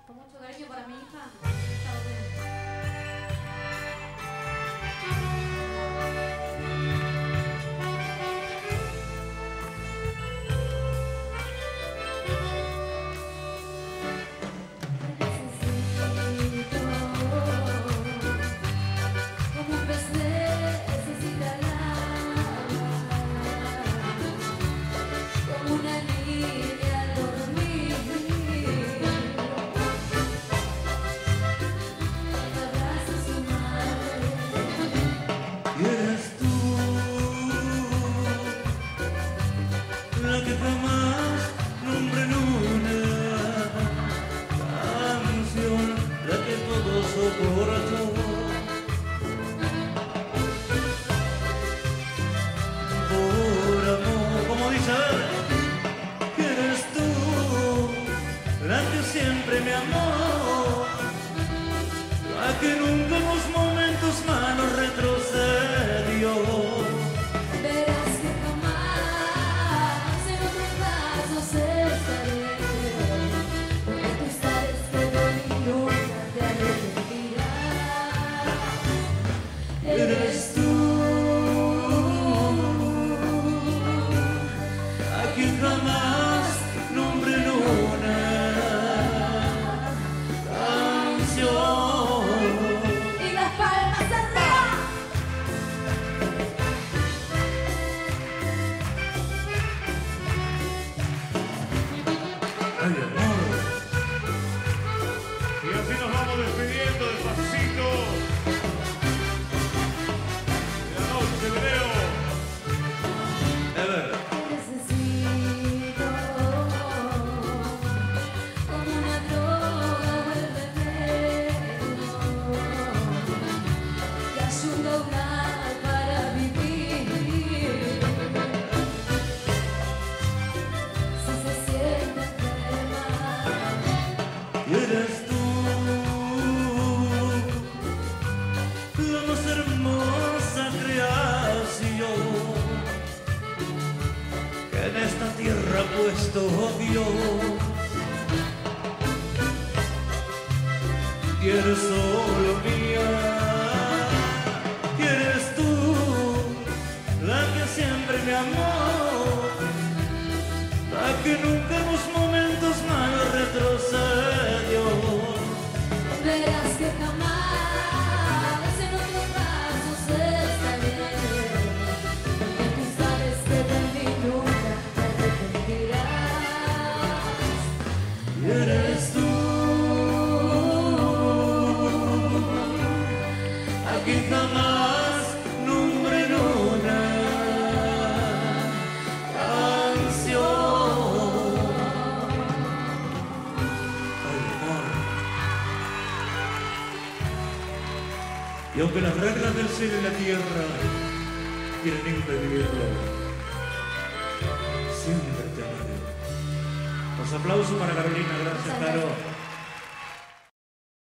Con mucho cariño para mi hija. Chao, bien. Siempre me amó, la que nunca en los momentos malos retrocedió. Verás que jamás en otros brazos estaré, porque tú sabes que de mí nunca te arrepentirás. Eres tú, a quien jamás nombré luna. Ay, amor. Y así nos vamos despidiendo despacito de la noche, Leo. te necesito, como una droga vuelve veneno, que ayuda a un alma para vivir. Si se siente enferma, Y eres tú, la más hermosa creación que en esta tierra ha puesto Dios. Y eres solo mía, y eres tú, la que siempre me amó, la que nunca en los momentos malos retrocedió. verás que jamás en otros brazos estaré, porque tú sabes que de mí nunca te arrepentirás. Y eres tú, a quien jamás nombré en una canción. Ay, amor. Y aunque las reglas del cielo y la tierra quieren impedirlo, siempre te amaré. Los aplausos para Carolina, gracias, Caro.